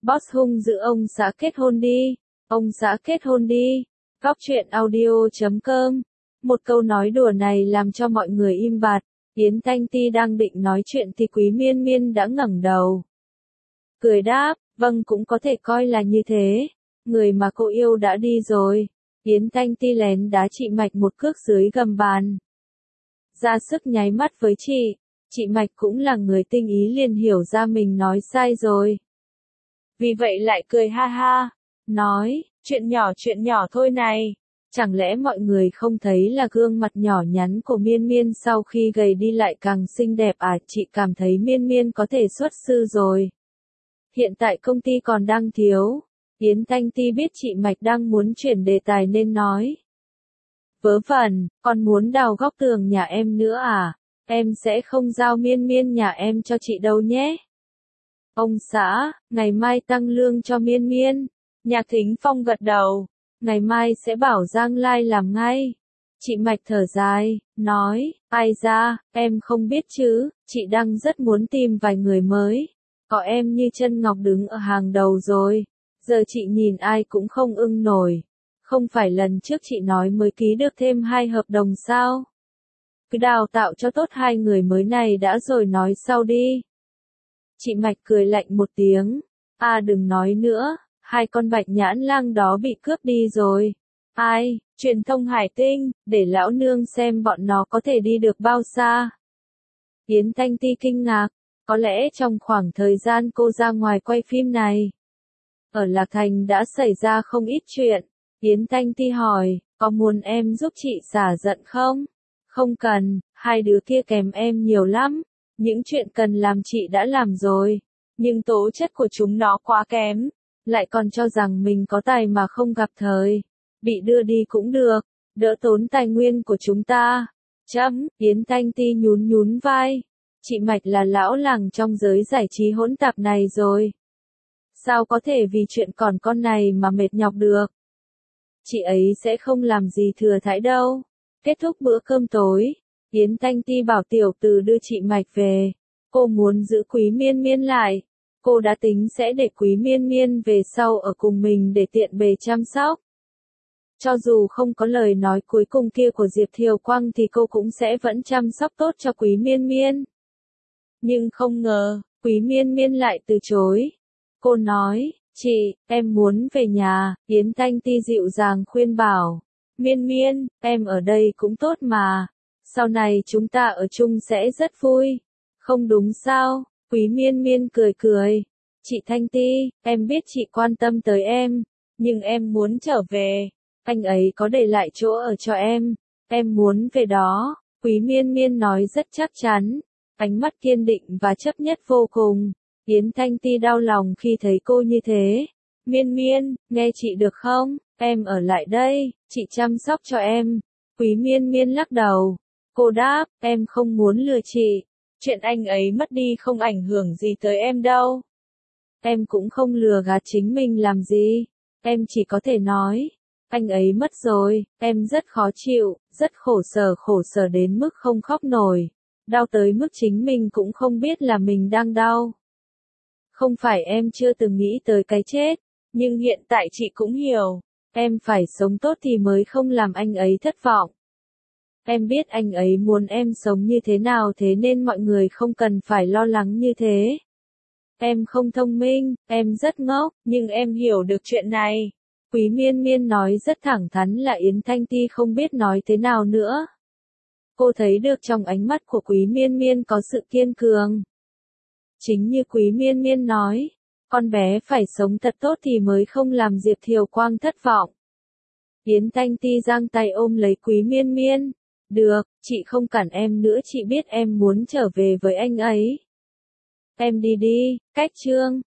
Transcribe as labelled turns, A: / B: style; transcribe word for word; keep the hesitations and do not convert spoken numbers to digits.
A: Boss hung dữ ông xã kết hôn đi. Ông xã kết hôn đi. Góc truyện audio chấm com. Một câu nói đùa này làm cho mọi người im bặt. Yến Thanh Ti đang định nói chuyện thì Quý Miên Miên đã ngẩng đầu. Cười đáp, vâng cũng có thể coi là như thế. Người mà cô yêu đã đi rồi. Yến Thanh Ti lén đá chị Mạch một cước dưới gầm bàn. Ra sức nháy mắt với chị. Chị Mạch cũng là người tinh ý liền hiểu ra mình nói sai rồi. Vì vậy lại cười ha ha. Nói, chuyện nhỏ chuyện nhỏ thôi này. Chẳng lẽ mọi người không thấy là gương mặt nhỏ nhắn của Miên Miên sau khi gầy đi lại càng xinh đẹp à? Chị cảm thấy Miên Miên có thể xuất sư rồi. Hiện tại công ty còn đang thiếu. Yến Thanh Ti biết chị Mạch đang muốn chuyển đề tài nên nói. Vớ vẩn, còn muốn đào góc tường nhà em nữa à? Em sẽ không giao Miên Miên nhà em cho chị đâu nhé. Ông xã, ngày mai tăng lương cho Miên Miên. Nhạc Thính Phong gật đầu. Ngày mai sẽ bảo Giang Lai làm ngay. Chị Mạch thở dài, nói, ai ra, em không biết chứ, chị đang rất muốn tìm vài người mới. Có em như chân ngọc đứng ở hàng đầu rồi. Giờ chị nhìn ai cũng không ưng nổi. Không phải lần trước chị nói mới ký được thêm hai hợp đồng sao? Cứ đào tạo cho tốt hai người mới này đã rồi nói sau đi. Chị Mạch cười lạnh một tiếng. À đừng nói nữa, hai con bạch nhãn lang đó bị cướp đi rồi. Ai, truyền thông Hải Tinh, để lão nương xem bọn nó có thể đi được bao xa. Yến Thanh Ti kinh ngạc, có lẽ trong khoảng thời gian cô ra ngoài quay phim này, ở Lạc Thành đã xảy ra không ít chuyện. Yến Thanh Ti hỏi, có muốn em giúp chị xả giận không? Không cần, hai đứa kia kèm em nhiều lắm. Những chuyện cần làm chị đã làm rồi. Nhưng tố chất của chúng nó quá kém. Lại còn cho rằng mình có tài mà không gặp thời. Bị đưa đi cũng được. Đỡ tốn tài nguyên của chúng ta. Chấm, Yến Thanh Ti nhún nhún vai. Chị Mạch là lão làng trong giới giải trí hỗn tạp này rồi. Sao có thể vì chuyện còn con này mà mệt nhọc được? Chị ấy sẽ không làm gì thừa thãi đâu. Kết thúc bữa cơm tối, Yến Thanh Ti bảo tiểu từ đưa chị Mạch về. Cô muốn giữ Quý Miên Miên lại. Cô đã tính sẽ để Quý Miên Miên về sau ở cùng mình để tiện bề chăm sóc. Cho dù không có lời nói cuối cùng kia của Diệp Thiều Quang thì cô cũng sẽ vẫn chăm sóc tốt cho Quý Miên Miên. Nhưng không ngờ, Quý Miên Miên lại từ chối. Cô nói, chị, em muốn về nhà. Yến Thanh Ti dịu dàng khuyên bảo. Miên Miên, em ở đây cũng tốt mà. Sau này chúng ta ở chung sẽ rất vui. Không đúng sao? Quý Miên Miên cười cười. Chị Thanh Ti, em biết chị quan tâm tới em. Nhưng em muốn trở về. Anh ấy có để lại chỗ ở cho em. Em muốn về đó. Quý Miên Miên nói rất chắc chắn. Ánh mắt kiên định và chấp nhất vô cùng. Yến Thanh Ti đau lòng khi thấy cô như thế. Miên Miên, nghe chị được không? Em ở lại đây, chị chăm sóc cho em. Quý Miên Miên lắc đầu. Cô đáp, em không muốn lừa chị. Chuyện anh ấy mất đi không ảnh hưởng gì tới em đâu. Em cũng không lừa gạt chính mình làm gì. Em chỉ có thể nói, anh ấy mất rồi, em rất khó chịu, rất khổ sở khổ sở đến mức không khóc nổi. Đau tới mức chính mình cũng không biết là mình đang đau. Không phải em chưa từng nghĩ tới cái chết, nhưng hiện tại chị cũng hiểu. Em phải sống tốt thì mới không làm anh ấy thất vọng. Em biết anh ấy muốn em sống như thế nào thế nên mọi người không cần phải lo lắng như thế. Em không thông minh, em rất ngốc, nhưng em hiểu được chuyện này. Quý Miên Miên nói rất thẳng thắn là Yến Thanh Ti không biết nói thế nào nữa. Cô thấy được trong ánh mắt của Quý Miên Miên có sự kiên cường. Chính như Quý Miên Miên nói, con bé phải sống thật tốt thì mới không làm Diệp Thiều Quang thất vọng. Yến Thanh Ti giang tay ôm lấy Quý Miên Miên. Được, chị không cản em nữa, chị biết em muốn trở về với anh ấy. Em đi đi, cách trương.